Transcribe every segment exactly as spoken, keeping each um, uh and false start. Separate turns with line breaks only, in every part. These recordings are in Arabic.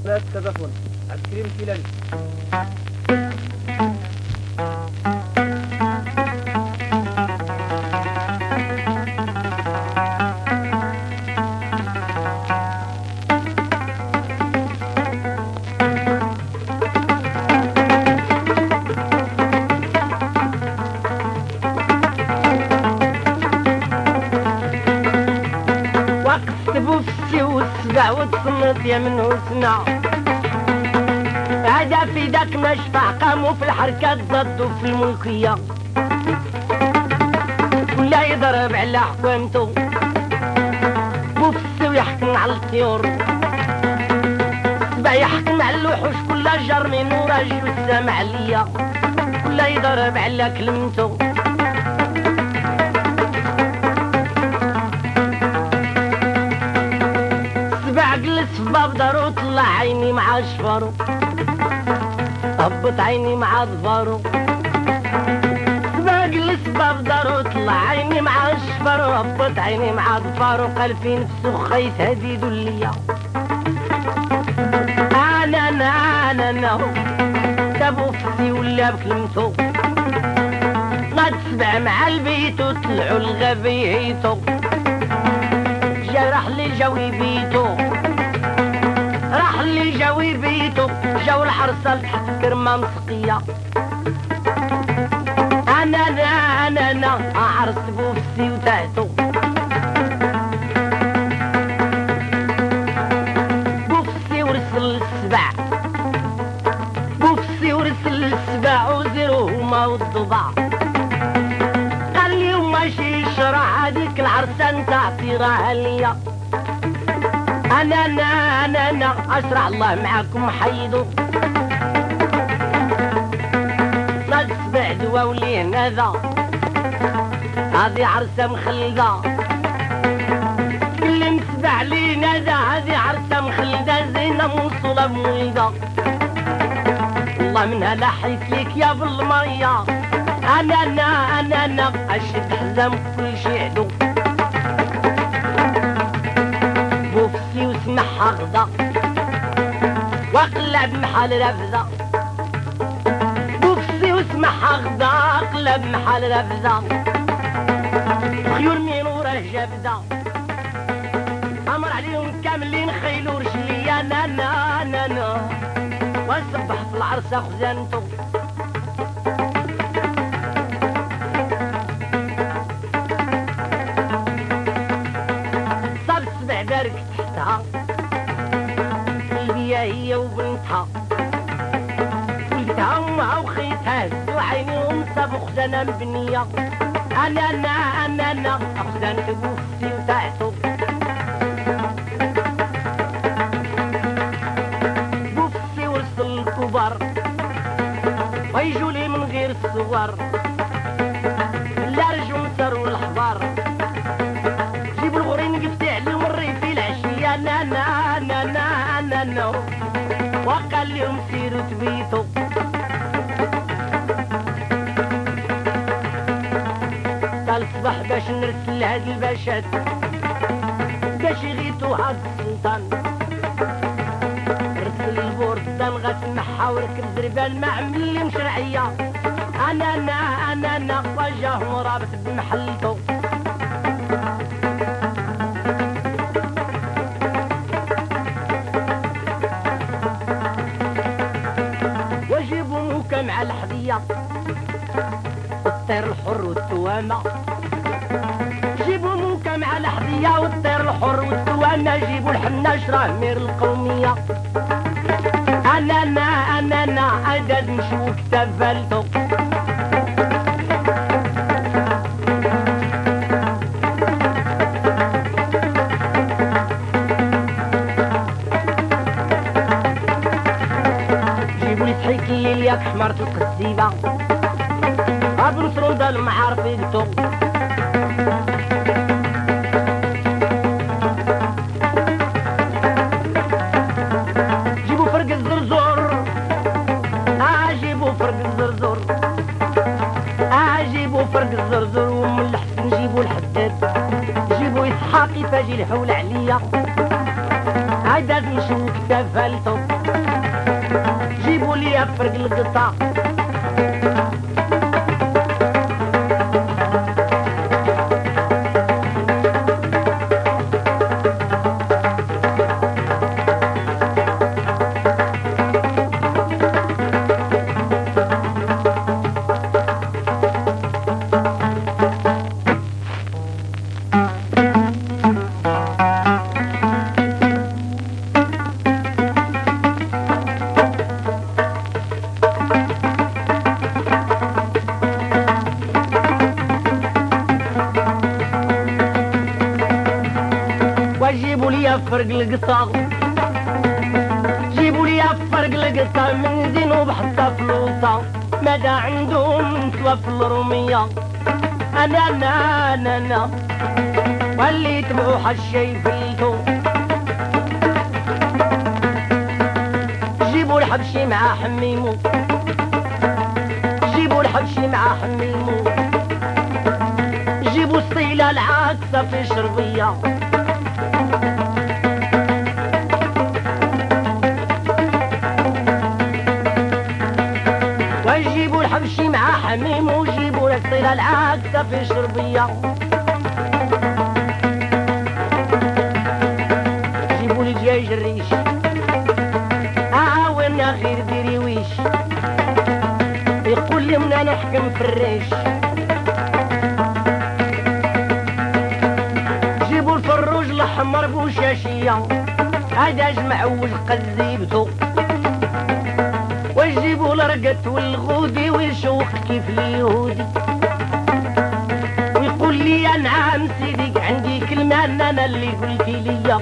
لا تتدخل عبد الكريم الكيلاني.
وتصمت يا من وسنا هذا في ذاك مشفع قاموا في الحركات ضدوا في الملكية ولا يضرب على حكومته بوفسي ويحكم على الطيور سبع يحكم على الوحوش كلها جر من وراجل والسامع عليا ولا يضرب على كلمته السباب دارو طلع عيني مع شفارو هبط عيني مع ظفارو سباق السباب دارو طلع عيني مع شفارو هبط عيني مع ظفارو قال في نفسه خيط هدي دليا انا انا انا انا دابو فسي ولا بكلمتو غاد سبع مع البيت وطلعوا الغابي هيتو جرح لي جوي بيتو راح اللي جاوي بيتو جاو الحرصة لتحت كرمة مسقية انا انا انا انا عرس بوفسي وتحتو بوفسي ورسل السبع بوفسي ورسل السبع وزيروهما والضبع قال ليهم ماشي شرع هذيك العرسة نتاعتي راها ليا انا انا انا انا اشرع الله معاكم حيدو لا تسبع دوا ولين هذا هذه عرسة مخلدة اللي مسبع لين هذا هذه عرسة مخلدة زينة موصولة بمولدة والله منها لاحيت ليك يا بالمية انا انا انا انا اشد حزام كل شي عدو بوفسي وسمعها غدا وقلب محل رفزة بوفسي وسمعها غدا قلب محل رفزة خيول مين وراه جابزة امر عليهم كاملين خيلو رجلي انا انا انا انا وصبح في العرسة خزانتو صاب السبع بارك تحتها البيا هي وبنتها ولدها امها وخيتها هزو عينيهم صابو خزانة مبنية انا انا انا انا خزانة بوفسي وتاعتو بوفسي ورسل الكبار ويجوا لي من غير الصغار لا رجعوا نسروا الحضار جيبوا الغورين قفتي عليهم الريف العشية انا انا انا انا انا انا وقال لهم سيروا تبيتوا قال الصباح باش نرسل هاد الباشات باش يغيتوا هاد السلطان رسل البوردان غتمحا وركب زربان ما عملي مشرعية انا انا انا انا وجاه مرابط بمحلتو وجيبوا موكا مع الحذية والطير الحر والتوامة جيبوا موكا مع الحذية والطير الحر والتوامة جيبوا الحناش راه مير القومية انا انا انا انا عدد نشوف تفلتو جيبوا لي تحيكي لياك حمارة القزيبة هاد نصرون دا المعارف يقتو جيبوا فرق الزرزور اه جيبوا فرق الزرزور اه جيبوا فرق الزرزور ومن الحسن جيبوا الحداد جيبوا اسحاقي فاجي الحول عليا هيدا نشوف تفلتو جيبوا لي فرق القطع فرق القطع جيبوا لي فرق القطع من زينوب حتى فلوطة ماذا عندهم نسوى في الرومية انا انا انا انا واللي يتبعوا حشي فلتو جيبوا الحبشي مع حميمو جيبوا الحبشي مع حميمو جيبوا الصيلة العاكسة في شربية وجيبوا الحبشي مع حميم وجيبوا الصيلة العاكسة في شربية جيبوا لي دجاج الريش عاونا خير ديري ويش يقول لي منا نحكم في الريش جيبوا الفروج الأحمر بوشاشية هذا جمع والقزيبتو وجيبوا الرقت والغودي ويشوخ كيف اليهودي ويقول لي يا نعم سيدي عندي كلمة انا انا اللي قلتي لي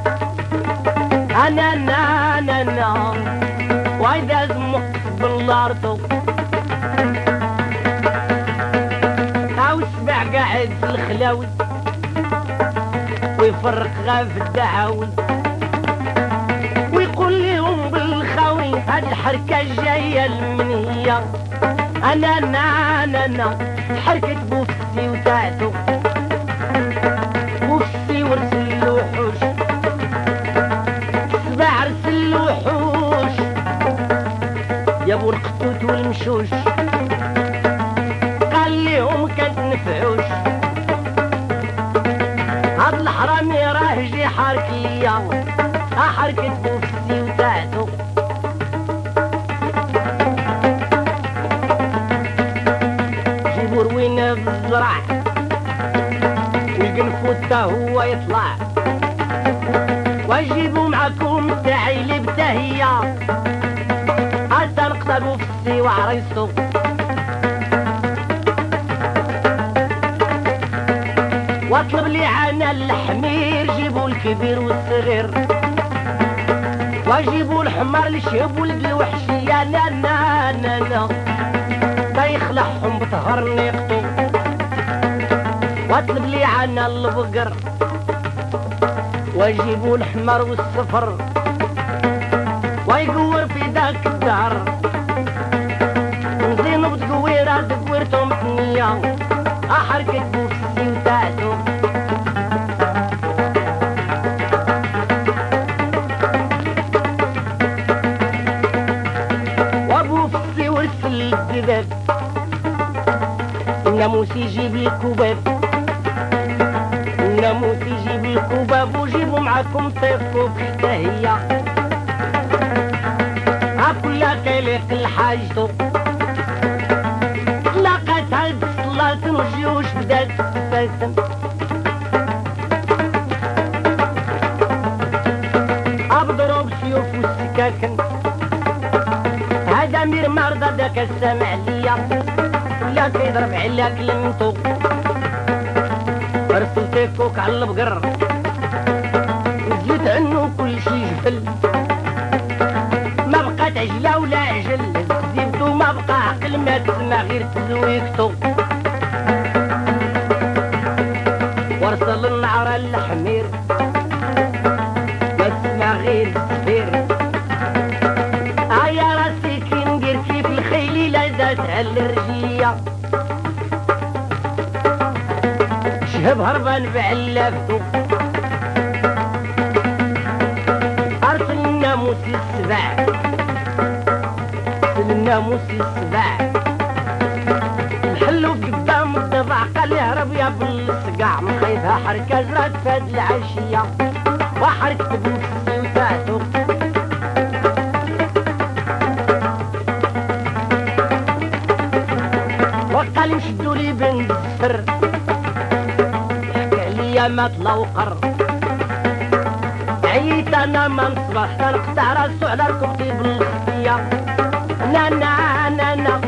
انا انا انا انا وإذا زمق باللارتو او السبع قاعد في الخلاوي ويفرق غاف الدعاوي ويقول لهم بالخاوي هاد الحركة الجاية المنية انا انا انا انا حركة بوفسي وتاعتو بوفسي ورسل الوحوش سبع رسل الوحوش يا بو القطوت والمشوش قال لهم كانت نفعوش هاد الحرامي راه جي حارك ليا حركة بوفسي وتاعتو جيبوا روينة بالزرع والقنفوت هو يطلع وجيبوا معكم تاعي اللي بتهية حتى نقطع بوفسي وعريسو واطلب لي عنا الحمير جيبوا الكبير والصغير وجيبوا الحمار الشهب ولد الوحشية لا لا لا لا تا يخلعهم بطهر نيقطو واطلب لي عنا البقر وجيبوا الحمار والصفر ويقور في ذاك الدهر نزينو بتقويرة تقويرتهم تنية حركة بوفسي وتاعتو وابوفسي ورسل الدباب الناموس يجيب الكباب الناموس يجيب الكباب وجيبوا معاكم طيفكم في التهية هاكلها كيليق الحاجتو طلقت هاد الصلاة الجيوش بدات تفاتن أبضرب سيوف والسكاكن هذا مير مرضى داك السامع ليا ولا كيضرب عليا كلمتو رسلت كوك على البقر وزيت عنو كل شي جفل ما بقات عجلة ولا عجل زيبتو ما بقى عقل ما تسمع غير تزويكتو ورسل النعر الحمير ما تسمع غير السفير هيا راسي كي ندير كيف الخيل لا زادها الرجلية شهب هربان بعلافتو الناموس السباع الحلو قدام الضبع قال يهرب يا بالصقاع من خايفها حركة جرات فهاد العشية وحركة بنت السيوتاتو وقال مشدوا لي بنت السفر حكى لي مات لوقر عييت انا ما نصبح تنقطع راسو على ركبتي بالخفية نا نا نا نا